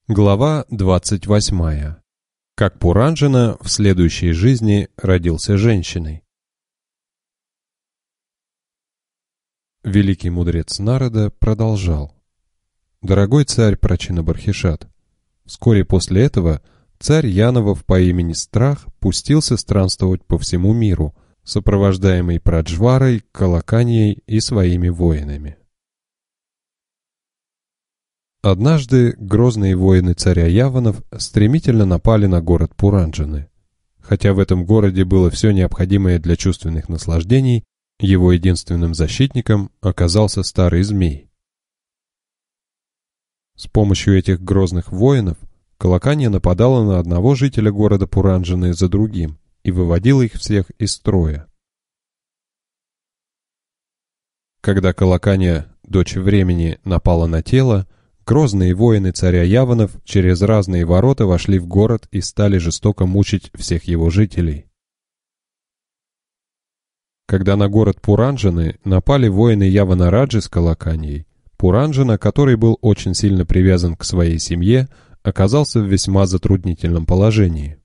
Глава 28. Как Пуранджана в следующей жизни родился женщиной. Великий мудрец Нарада продолжал. Дорогой царь Прачина-Бархишат, вскоре после этого царь Яновов по имени Страх пустился странствовать по всему миру, сопровождаемый Праджварой, Калаканьей и своими воинами. Однажды грозные воины царя Яванов стремительно напали на город Пуранджаны. Хотя в этом городе было все необходимое для чувственных наслаждений, его единственным защитником оказался старый змей. С помощью этих грозных воинов Калаканья нападала на одного жителя города Пуранджаны за другим и выводила их всех из строя. Когда Калаканья, дочь времени, напала на тело, грозные воины царя Яванов через разные ворота вошли в город и стали жестоко мучить всех его жителей. Когда на город Пуранджаны напали воины Яванараджи с Калаканьей, Пуранджана, который был очень сильно привязан к своей семье, оказался в весьма затруднительном положении.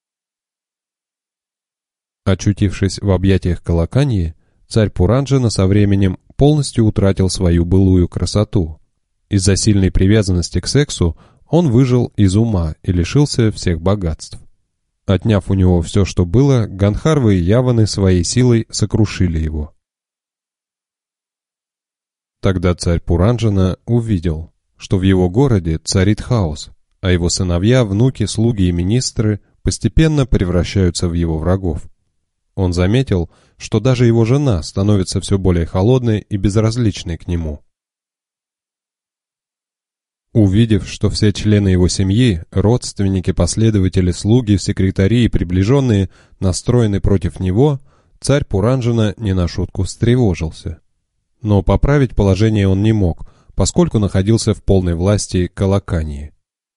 Очутившись в объятиях Калаканьи, царь Пуранджана со временем полностью утратил свою былую красоту. Из-за сильной привязанности к сексу он выжил из ума и лишился всех богатств. Отняв у него все, что было, Гандхарвы и Яваны своей силой сокрушили его. Тогда царь Пуранджана увидел, что в его городе царит хаос, а его сыновья, внуки, слуги и министры постепенно превращаются в его врагов. Он заметил, что даже его жена становится все более холодной и безразличной к нему. Увидев, что все члены его семьи, родственники, последователи, слуги, секретари и приближенные настроены против него, царь Пуранджана не на шутку встревожился. Но поправить положение он не мог, поскольку находился в полной власти Калаканьи.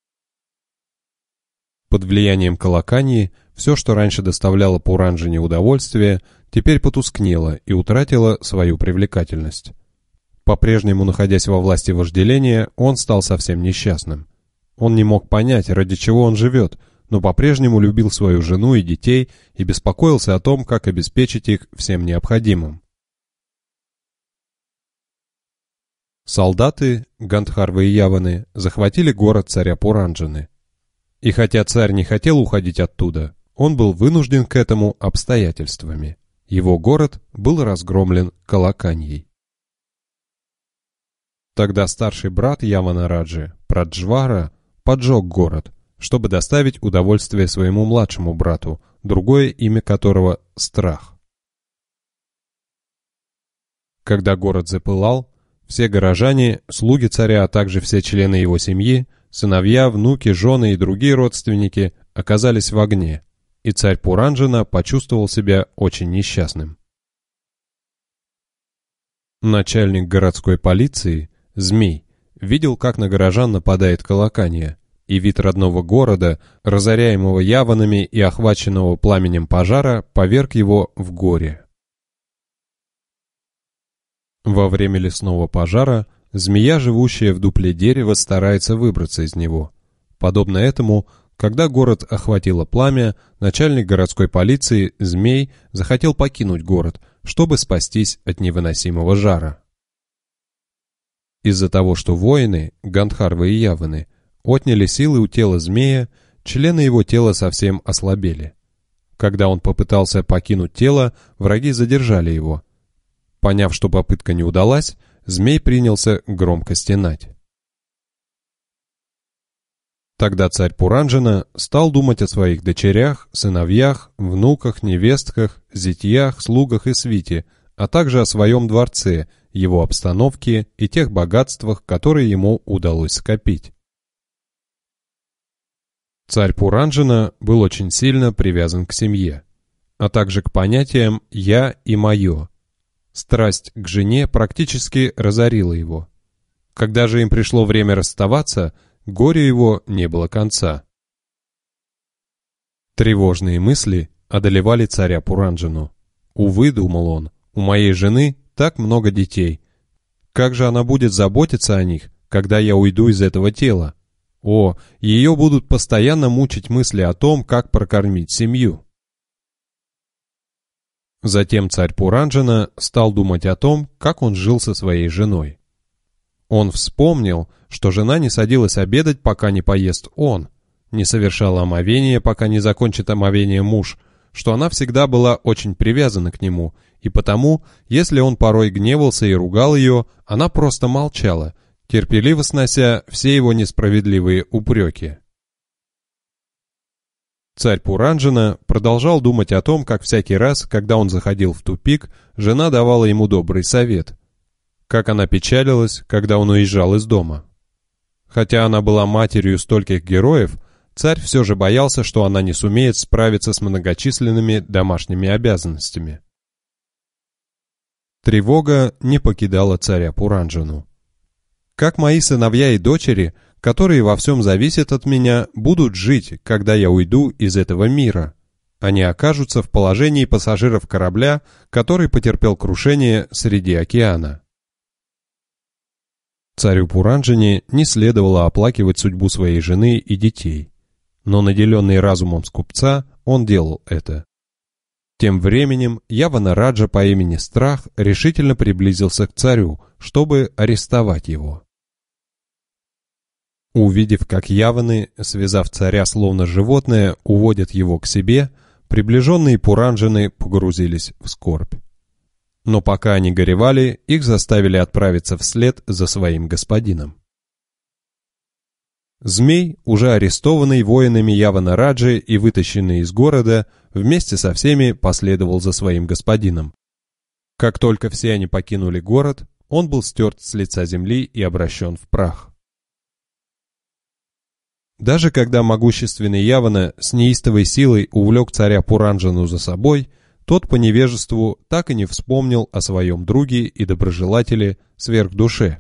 Под влиянием Калаканьи все, что раньше доставляло Пуранджане удовольствие, теперь потускнело и утратило свою привлекательность. По-прежнему, находясь во власти вожделения, он стал совсем несчастным. Он не мог понять, ради чего он живет, но по-прежнему любил свою жену и детей и беспокоился о том, как обеспечить их всем необходимым. Солдаты, Гандхарвы и Яваны, захватили город царя Пуранджаны. И хотя царь не хотел уходить оттуда, он был вынужден к этому обстоятельствами. Его город был разгромлен Калаканьей. Тогда старший брат Яванараджи, Праджвара, поджег город, чтобы доставить удовольствие своему младшему брату, другое имя которого — Страх. Когда город запылал, все горожане, слуги царя, а также все члены его семьи, сыновья, внуки, жены и другие родственники оказались в огне, и царь Пуранджана почувствовал себя очень несчастным. Начальник городской полиции, Змей, видел, как на горожан нападает Калаканья, и вид родного города, разоряемого Яванами и охваченного пламенем пожара, поверг его в горе. Во время лесного пожара змея, живущая в дупле дерева, старается выбраться из него. Подобно этому, когда город охватило пламя, начальник городской полиции, Змей, захотел покинуть город, чтобы спастись от невыносимого жара. Из-за того, что воины, Гандхарвы и Яваны, отняли силы у тела змея, члены его тела совсем ослабели. Когда он попытался покинуть тело, враги задержали его. Поняв, что попытка не удалась, змей принялся громко стенать. Тогда царь Пуранджана стал думать о своих дочерях, сыновьях, внуках, невестках, зятьях, слугах и свите, а также о своем дворце, его обстановке и тех богатствах, которые ему удалось скопить. Царь Пуранджана был очень сильно привязан к семье, а также к понятиям «я» и «моё». Страсть к жене практически разорила его. Когда же им пришло время расставаться, горю его не было конца. Тревожные мысли одолевали царя Пуранджану. «Увы, — думал он, — у моей жены так много детей. Как же она будет заботиться о них, когда я уйду из этого тела? О, ее будут постоянно мучить мысли о том, как прокормить семью. Затем царь Пуранджана стал думать о том, как он жил со своей женой. Он вспомнил, что жена не садилась обедать, пока не поест он, не совершала омовения, пока не закончит омовение муж, что она всегда была очень привязана к нему, и потому, если он порой гневался и ругал ее, она просто молчала, терпеливо снося все его несправедливые упреки. Царь Пуранджана продолжал думать о том, как всякий раз, когда он заходил в тупик, жена давала ему добрый совет. Как она печалилась, когда он уезжал из дома. Хотя она была матерью стольких героев, царь все же боялся, что она не сумеет справиться с многочисленными домашними обязанностями. Тревога не покидала царя Пуранджану. «Как мои сыновья и дочери, которые во всем зависят от меня, будут жить, когда я уйду из этого мира? Они окажутся в положении пассажиров корабля, который потерпел крушение среди океана». Царю Пуранджане не следовало оплакивать судьбу своей жены и детей, но наделенный разумом скупца, он делал это. Тем временем Явана-Раджа по имени Страх решительно приблизился к царю, чтобы арестовать его. Увидев, как Яваны, связав царя словно животное, уводят его к себе, приближенные Пуранджаны погрузились в скорбь. Но пока они горевали, их заставили отправиться вслед за своим господином. Змей, уже арестованный воинами Явана-Раджи и вытащенный из города, вместе со всеми последовал за своим господином. Как только все они покинули город, он был стерт с лица земли и обращен в прах. Даже когда могущественный Явана с неистовой силой увлек царя Пуранджану за собой, тот по невежеству так и не вспомнил о своем друге и доброжелателе сверхдуше.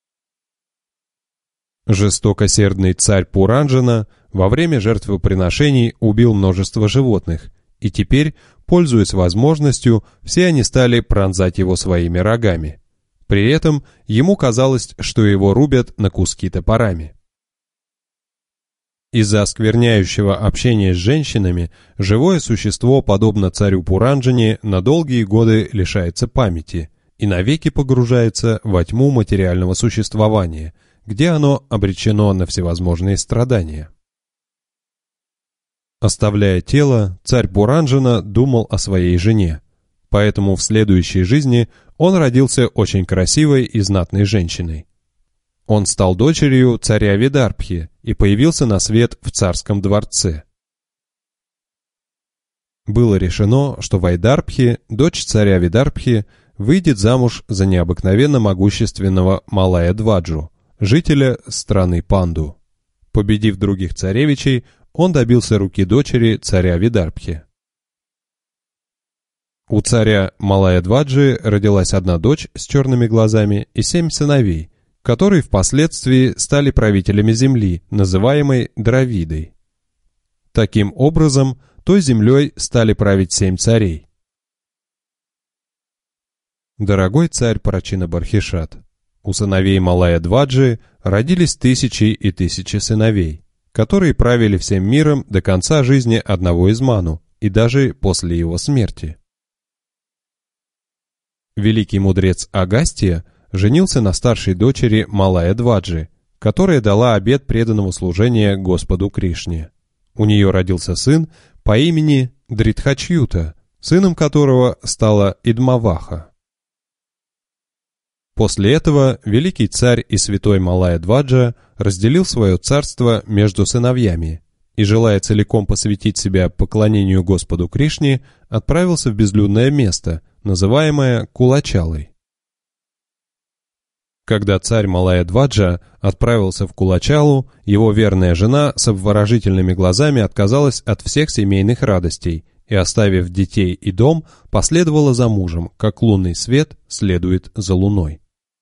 Жестокосердный царь Пуранджана во время жертвоприношений убил множество животных, и теперь, пользуясь возможностью, все они стали пронзать его своими рогами. При этом ему казалось, что его рубят на куски топорами. Из-за оскверняющего общения с женщинами живое существо, подобно царю Пуранджане, на долгие годы лишается памяти и навеки погружается во тьму материального существования, где оно обречено на всевозможные страдания. Оставляя тело, царь Пуранджана думал о своей жене, поэтому в следующей жизни он родился очень красивой и знатной женщиной. Он стал дочерью царя Видарбхи и появился на свет в царском дворце. Было решено, что Вайдарбхи, дочь царя Видарбхи, выйдет замуж за необыкновенно могущественного Малая-Дваджу, жителя страны Панду. Победив других царевичей, он добился руки дочери царя Видарбхи. У царя Малая-Дваджи родилась одна дочь с черными глазами и 7 сыновей, которые впоследствии стали правителями земли, называемой Дравидой. Таким образом, той землей стали править 7 царей. Дорогой царь Прачина-Бархишат, у сыновей Малая-Дваджи родились тысячи и тысячи сыновей, которые правили всем миром до конца жизни одного из Ману и даже после его смерти. Великий мудрец Агастья женился на старшей дочери Малая-Дваджи, которая дала обет преданного служения Господу Кришне. У нее родился сын по имени Дритхачьюта, сыном которого стала Идмаваха. После этого великий царь и святой Малая-Дваджа разделил свое царство между сыновьями и, желая целиком посвятить себя поклонению Господу Кришне, отправился в безлюдное место, называемое Кулачалой. Когда царь Малая-Дваджа отправился в Кулачалу, его верная жена с обворожительными глазами отказалась от всех семейных радостей и, оставив детей и дом, последовала за мужем, как лунный свет следует за луной.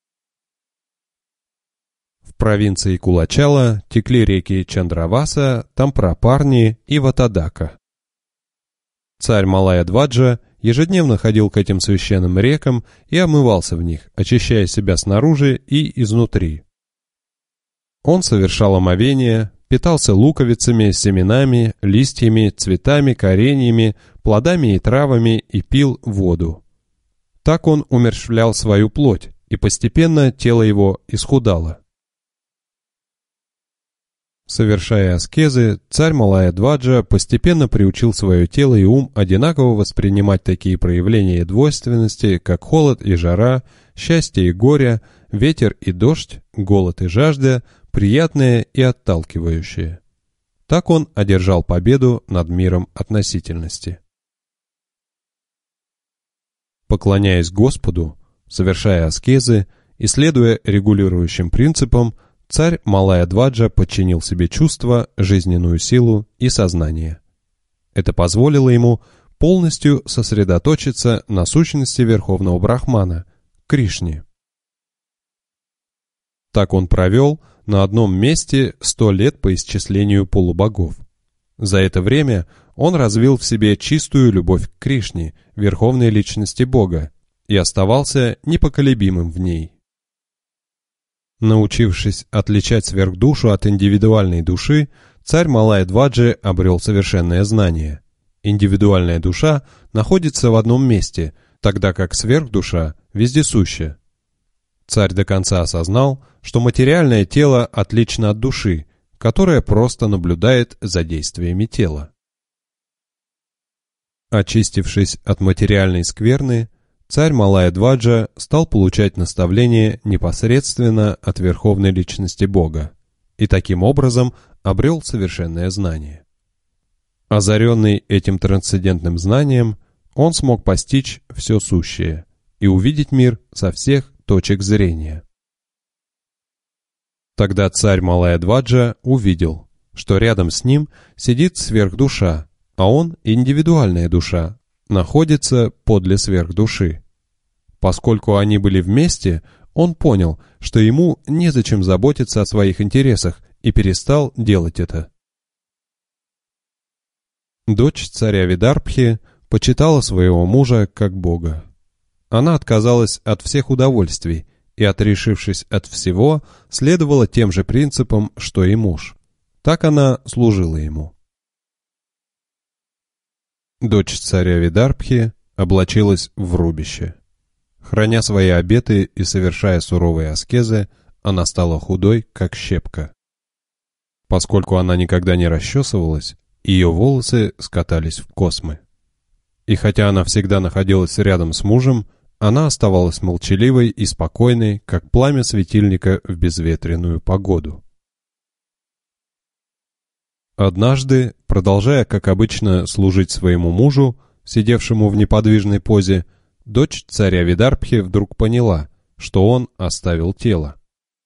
В провинции Кулачала текли реки Чандраваса, Тампрапарни и Ватадака. Царь Малая-Дваджа ежедневно ходил к этим священным рекам и омывался в них, очищая себя снаружи и изнутри. Он совершал омовение, питался луковицами, семенами, листьями, цветами, кореньями, плодами и травами и пил воду. Так он умерщвлял свою плоть, и постепенно тело его исхудало. Совершая аскезы, царь Малая-Дваджа постепенно приучил свое тело и ум одинаково воспринимать такие проявления двойственности, как холод и жара, счастье и горе, ветер и дождь, голод и жажда, приятное и отталкивающее. Так он одержал победу над миром относительности. Поклоняясь Господу, совершая аскезы и следуя регулирующим принципам, царь Малая-Дваджа подчинил себе чувства, жизненную силу и сознание. Это позволило ему полностью сосредоточиться на сущности Верховного Брахмана, Кришне. Так он провел на одном месте 100 лет по исчислению полубогов. За это время он развил в себе чистую любовь к Кришне, Верховной Личности Бога, и оставался непоколебимым в ней. Научившись отличать сверхдушу от индивидуальной души, царь Малая-Дваджи обрел совершенное знание. Индивидуальная душа находится в одном месте, тогда как сверхдуша вездесуща. Царь до конца осознал, что материальное тело отлично от души, которая просто наблюдает за действиями тела. Очистившись от материальной скверны, царь Малая-Дваджа стал получать наставления непосредственно от Верховной Личности Бога и таким образом обрел совершенное знание. Озаренный этим трансцендентным знанием, он смог постичь все сущее и увидеть мир со всех точек зрения. Тогда царь Малая-Дваджа увидел, что рядом с ним сидит сверхдуша, а он, индивидуальная душа, находится подле сверхдуши. Поскольку они были вместе, он понял, что ему незачем заботиться о своих интересах, и перестал делать это. Дочь царя Видарбхи почитала своего мужа как бога. Она отказалась от всех удовольствий и, отрешившись от всего, следовала тем же принципам, что и муж. Так она служила ему. Дочь царя Видарбхи облачилась в рубище. Храня свои обеты и совершая суровые аскезы, она стала худой, как щепка. Поскольку она никогда не расчесывалась, ее волосы скатались в космы. И хотя она всегда находилась рядом с мужем, она оставалась молчаливой и спокойной, как пламя светильника в безветренную погоду. Однажды, продолжая, как обычно, служить своему мужу, сидевшему в неподвижной позе, дочь царя Видарбхи вдруг поняла, что он оставил тело.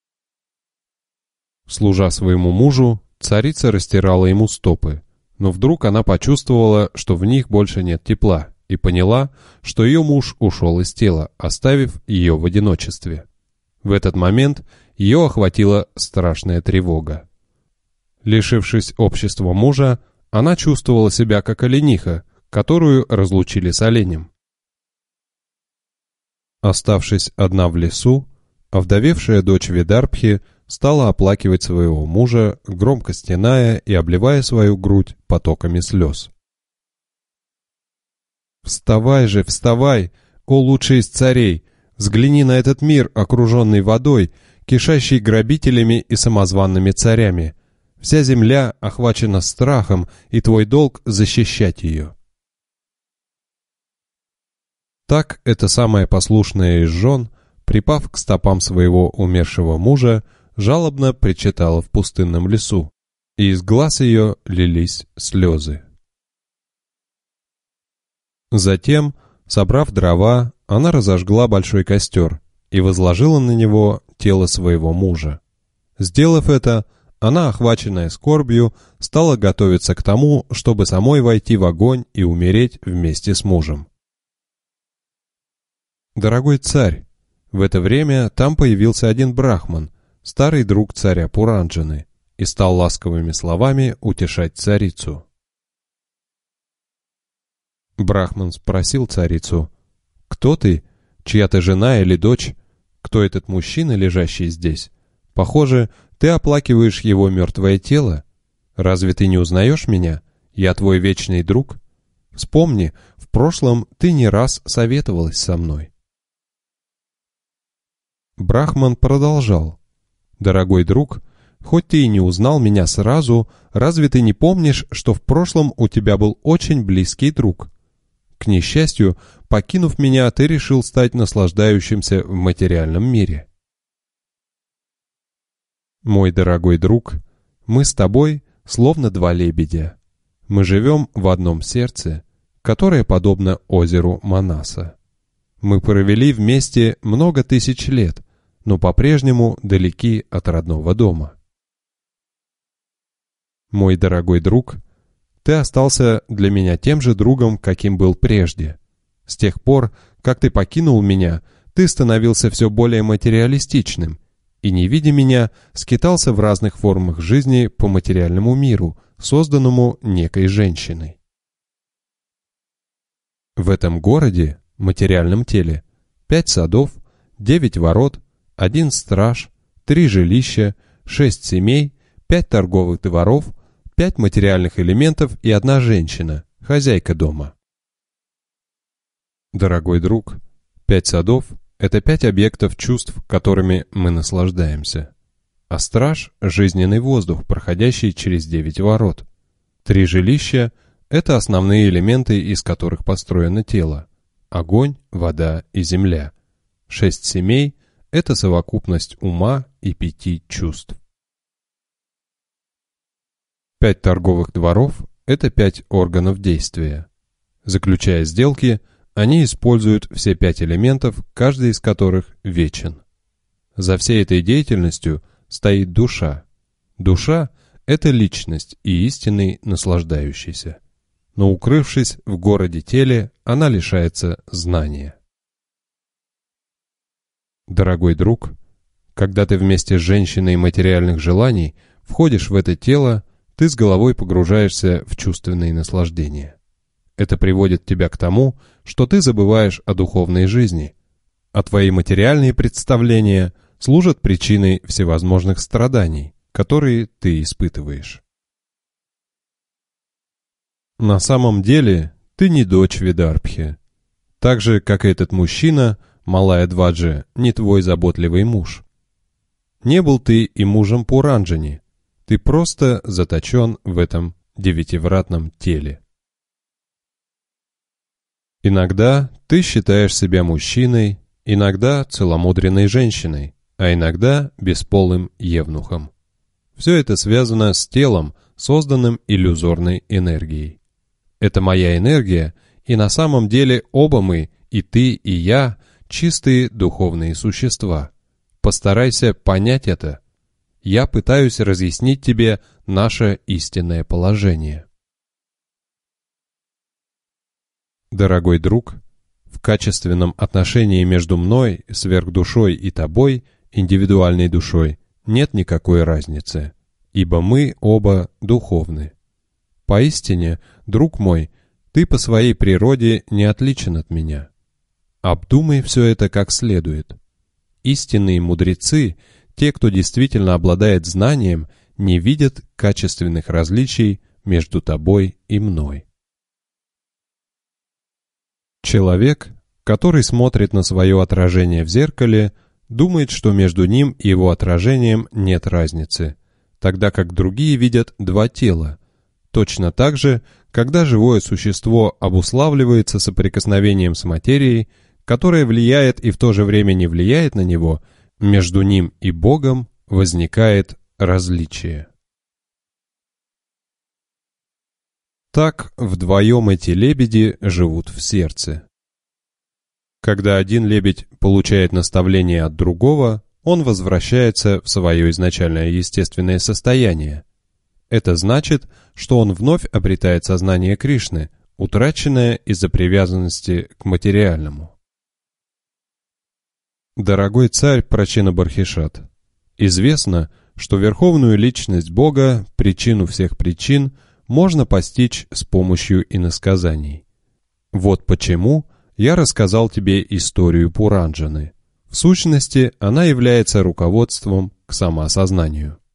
Служа своему мужу, царица растирала ему стопы, но вдруг она почувствовала, что в них больше нет тепла, и поняла, что ее муж ушел из тела, оставив ее в одиночестве. В этот момент ее охватила страшная тревога. Лишившись общества мужа, она чувствовала себя как олениха, которую разлучили с оленем. Оставшись одна в лесу, овдовевшая дочь Видарбхи стала оплакивать своего мужа, громко стеная и обливая свою грудь потоками слез. «Вставай же, вставай, о лучший из царей! Взгляни на этот мир, окруженный водой, кишащий грабителями и самозванными царями. Вся земля охвачена страхом, и твой долг — защищать ее». Так эта самая послушная из жен, припав к стопам своего умершего мужа, жалобно причитала в пустынном лесу, и из глаз ее лились слезы. Затем, собрав дрова, она разожгла большой костер и возложила на него тело своего мужа. Сделав это, она, охваченная скорбью, стала готовиться к тому, чтобы самой войти в огонь и умереть вместе с мужем. «Дорогой царь!» В это время там появился один брахман, старый друг царя Пуранджаны, и стал ласковыми словами утешать царицу. Брахман спросил царицу: «Кто ты? Чья ты жена или дочь? Кто этот мужчина, лежащий здесь? Похоже, ты оплакиваешь его мертвое тело. Разве ты не узнаешь меня? Я твой вечный друг. Вспомни, в прошлом ты не раз советовалась со мной». Брахман продолжал: «Дорогой друг, хоть ты и не узнал меня сразу, разве ты не помнишь, что в прошлом у тебя был очень близкий друг? К несчастью, покинув меня, ты решил стать наслаждающимся в материальном мире. Мой дорогой друг, мы с тобой словно два лебедя. Мы живем в одном сердце, которое подобно озеру Манаса. Мы провели вместе много тысяч лет, но по-прежнему далеки от родного дома. Мой дорогой друг, ты остался для меня тем же другом, каким был прежде. С тех пор, как ты покинул меня, ты становился все более материалистичным и, не видя меня, скитался в разных формах жизни по материальному миру, созданному некой женщиной. В этом городе, материальном теле, 5 садов, 9 ворот, 1 страж, 3 жилища, 6 семей, 5 торговых дворов, 5 материальных элементов и 1 женщина, хозяйка дома. Дорогой друг, 5 садов — это 5 объектов чувств, которыми мы наслаждаемся. А страж — жизненный воздух, проходящий через 9 ворот. 3 жилища — это основные элементы, из которых построено тело: огонь, вода и земля. 6 семей — это совокупность ума и 5 чувств. 5 торговых дворов — это 5 органов действия. Заключая сделки, они используют все 5 элементов, каждый из которых вечен. За всей этой деятельностью стоит душа. Душа — это личность и истинный наслаждающийся. Но укрывшись в городе-теле, она лишается знания. Дорогой друг, когда ты вместе с женщиной материальных желаний входишь в это тело, ты с головой погружаешься в чувственные наслаждения. Это приводит тебя к тому, что ты забываешь о духовной жизни, а твои материальные представления служат причиной всевозможных страданий, которые ты испытываешь. На самом деле ты не дочь Видарбхи. Так же, как и этот мужчина, Малая-Дваджи, не твой заботливый муж. Не был ты и мужем Пуранджани, ты просто заточен в этом девятивратном теле. Иногда ты считаешь себя мужчиной, иногда целомудренной женщиной, а иногда бесполым евнухом. Все это связано с телом, созданным иллюзорной энергией. Это моя энергия, и на самом деле оба мы, и ты, и я, чистые духовные существа. Постарайся понять это. Я пытаюсь разъяснить тебе наше истинное положение. Дорогой друг, в качественном отношении между мной, сверхдушой, и тобой, индивидуальной душой, нет никакой разницы, ибо мы оба духовны. Поистине, друг мой, ты по своей природе не отличен от меня. Обдумай все это как следует. Истинные мудрецы, те, кто действительно обладает знанием, не видят качественных различий между тобой и мной. Человек, который смотрит на свое отражение в зеркале, думает, что между ним и его отражением нет разницы, тогда как другие видят 2 тела. Точно так же, когда живое существо обуславливается соприкосновением с материей, которая влияет и в то же время не влияет на него, между ним и Богом возникает различие. Так вдвоем эти лебеди живут в сердце. Когда один лебедь получает наставление от другого, он возвращается в свое изначальное естественное состояние. Это значит, что он вновь обретает сознание Кришны, утраченное из-за привязанности к материальному. Дорогой царь Прачина-Бархишат, известно, что верховную личность Бога, причину всех причин, можно постичь с помощью иносказаний. Вот почему я рассказал тебе историю Пуранджаны. В сущности, она является руководством к самоосознанию.